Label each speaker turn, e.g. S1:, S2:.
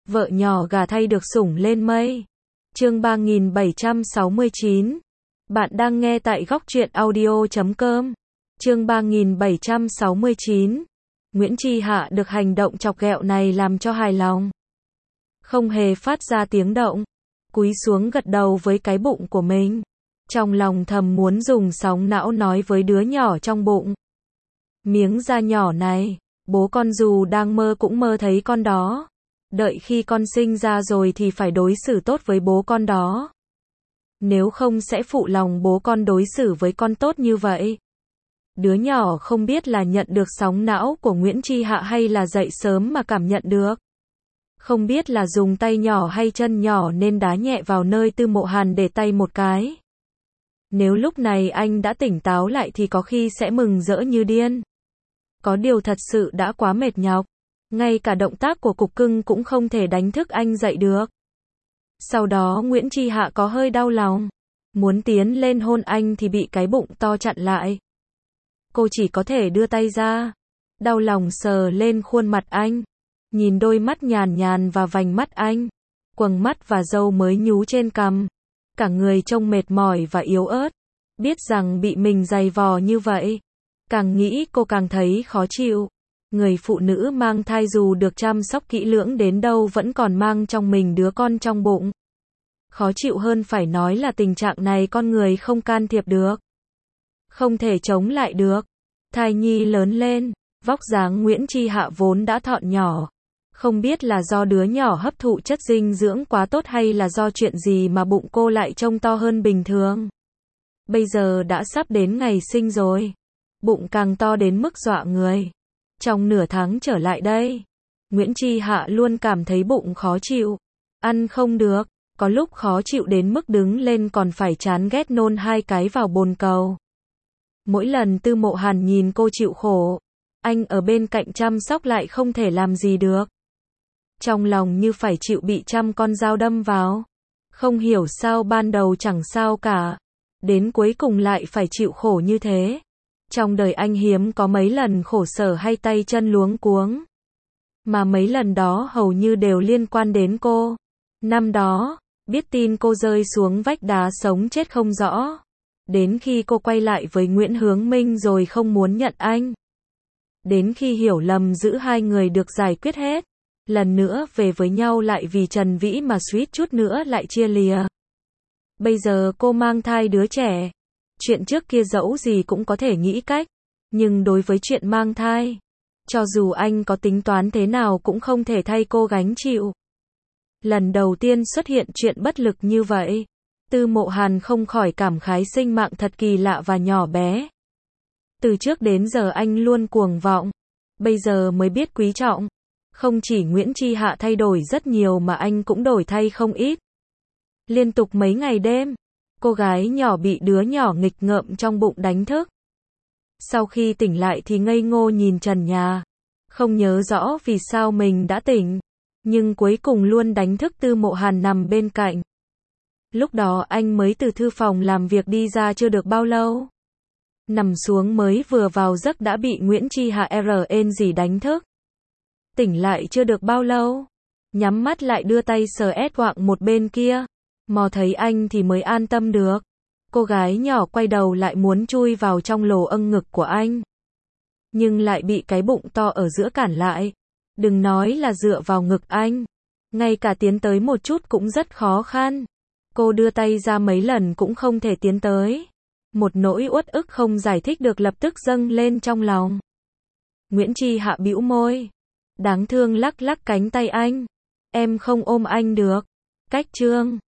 S1: Vợ nhỏ gà thay được sủng lên mây. Chương 3769. Bạn đang nghe tại góc truyện audio.com. Chương 3769. Nguyễn Tri Hạ được hành động chọc ghẹo này làm cho hài lòng. Không hề phát ra tiếng động, cúi xuống gật đầu với cái bụng của mình. Trong lòng thầm muốn dùng sóng não nói với đứa nhỏ trong bụng. Miếng da nhỏ này, bố con dù đang mơ cũng mơ thấy con đó. Đợi khi con sinh ra rồi thì phải đối xử tốt với bố con đó. Nếu không sẽ phụ lòng bố con đối xử với con tốt như vậy. Đứa nhỏ không biết là nhận được sóng não của Nguyễn Tri Hạ hay là dậy sớm mà cảm nhận được. Không biết là dùng tay nhỏ hay chân nhỏ nên đá nhẹ vào nơi Tư Mộ Hàn để tay một cái. Nếu lúc này anh đã tỉnh táo lại thì có khi sẽ mừng rỡ như điên. Có điều thật sự đã quá mệt nhọc. Ngay cả động tác của cục cưng cũng không thể đánh thức anh dậy được. Sau đó Nguyễn Tri Hạ có hơi đau lòng. Muốn tiến lên hôn anh thì bị cái bụng to chặn lại. Cô chỉ có thể đưa tay ra. Đau lòng sờ lên khuôn mặt anh. Nhìn đôi mắt nhàn nhàn và vành mắt anh. Quầng mắt và râu mới nhú trên cằm. Cả người trông mệt mỏi và yếu ớt. Biết rằng bị mình giày vò như vậy. Càng nghĩ cô càng thấy khó chịu. Người phụ nữ mang thai dù được chăm sóc kỹ lưỡng đến đâu vẫn còn mang trong mình đứa con trong bụng. Khó chịu hơn phải nói là tình trạng này con người không can thiệp được. Không thể chống lại được. Thai nhi lớn lên, vóc dáng Nguyễn Tri Hạ vốn đã thọn nhỏ. Không biết là do đứa nhỏ hấp thụ chất dinh dưỡng quá tốt hay là do chuyện gì mà bụng cô lại trông to hơn bình thường. Bây giờ đã sắp đến ngày sinh rồi. Bụng càng to đến mức dọa người. Trong nửa tháng trở lại đây, Nguyễn Tri Hạ luôn cảm thấy bụng khó chịu. Ăn không được, có lúc khó chịu đến mức đứng lên còn phải chán ghét nôn 2 cái vào bồn cầu. Mỗi lần Tư Mộ Hàn nhìn cô chịu khổ, anh ở bên cạnh chăm sóc lại không thể làm gì được. Trong lòng như phải chịu bị trăm con dao đâm vào. Không hiểu sao ban đầu chẳng sao cả, đến cuối cùng lại phải chịu khổ như thế. Trong đời anh hiếm có mấy lần khổ sở hay tay chân luống cuống. Mà mấy lần đó hầu như đều liên quan đến cô. Năm đó, biết tin cô rơi xuống vách đá sống chết không rõ. Đến khi cô quay lại với Nguyễn Hướng Minh rồi không muốn nhận anh. Đến khi hiểu lầm giữa hai người được giải quyết hết. Lần nữa về với nhau lại vì Trần Vĩ mà suýt chút nữa lại chia lìa. Bây giờ cô mang thai đứa trẻ. Chuyện trước kia dẫu gì cũng có thể nghĩ cách. Nhưng đối với chuyện mang thai, cho dù anh có tính toán thế nào cũng không thể thay cô gánh chịu. Lần đầu tiên xuất hiện chuyện bất lực như vậy, Tư Mộ Hàn không khỏi cảm khái sinh mạng thật kỳ lạ và nhỏ bé. Từ trước đến giờ anh luôn cuồng vọng, bây giờ mới biết quý trọng. Không chỉ Nguyễn Tri Hạ thay đổi rất nhiều mà anh cũng đổi thay không ít. Liên tục mấy ngày đêm, cô gái nhỏ bị đứa nhỏ nghịch ngợm trong bụng đánh thức. Sau khi tỉnh lại thì ngây ngô nhìn trần nhà. Không nhớ rõ vì sao mình đã tỉnh. Nhưng cuối cùng luôn đánh thức Tư Mộ Hàn nằm bên cạnh. Lúc đó anh mới từ thư phòng làm việc đi ra chưa được bao lâu. Nằm xuống mới vừa vào giấc đã bị Nguyễn Tri Hạ rên rỉ đánh thức. Tỉnh lại chưa được bao lâu. Nhắm mắt lại đưa tay sờ quạng một bên kia. Mò thấy anh thì mới an tâm được. Cô gái nhỏ quay đầu lại muốn chui vào trong lỗ âng ngực của anh. Nhưng lại bị cái bụng to ở giữa cản lại. Đừng nói là dựa vào ngực anh. Ngay cả tiến tới một chút cũng rất khó khăn. Cô đưa tay ra mấy lần cũng không thể tiến tới. Một nỗi uất ức không giải thích được lập tức dâng lên trong lòng. Nguyễn Tri Hạ bĩu môi. Đáng thương lắc lắc cánh tay anh. Em không ôm anh được. Cách chương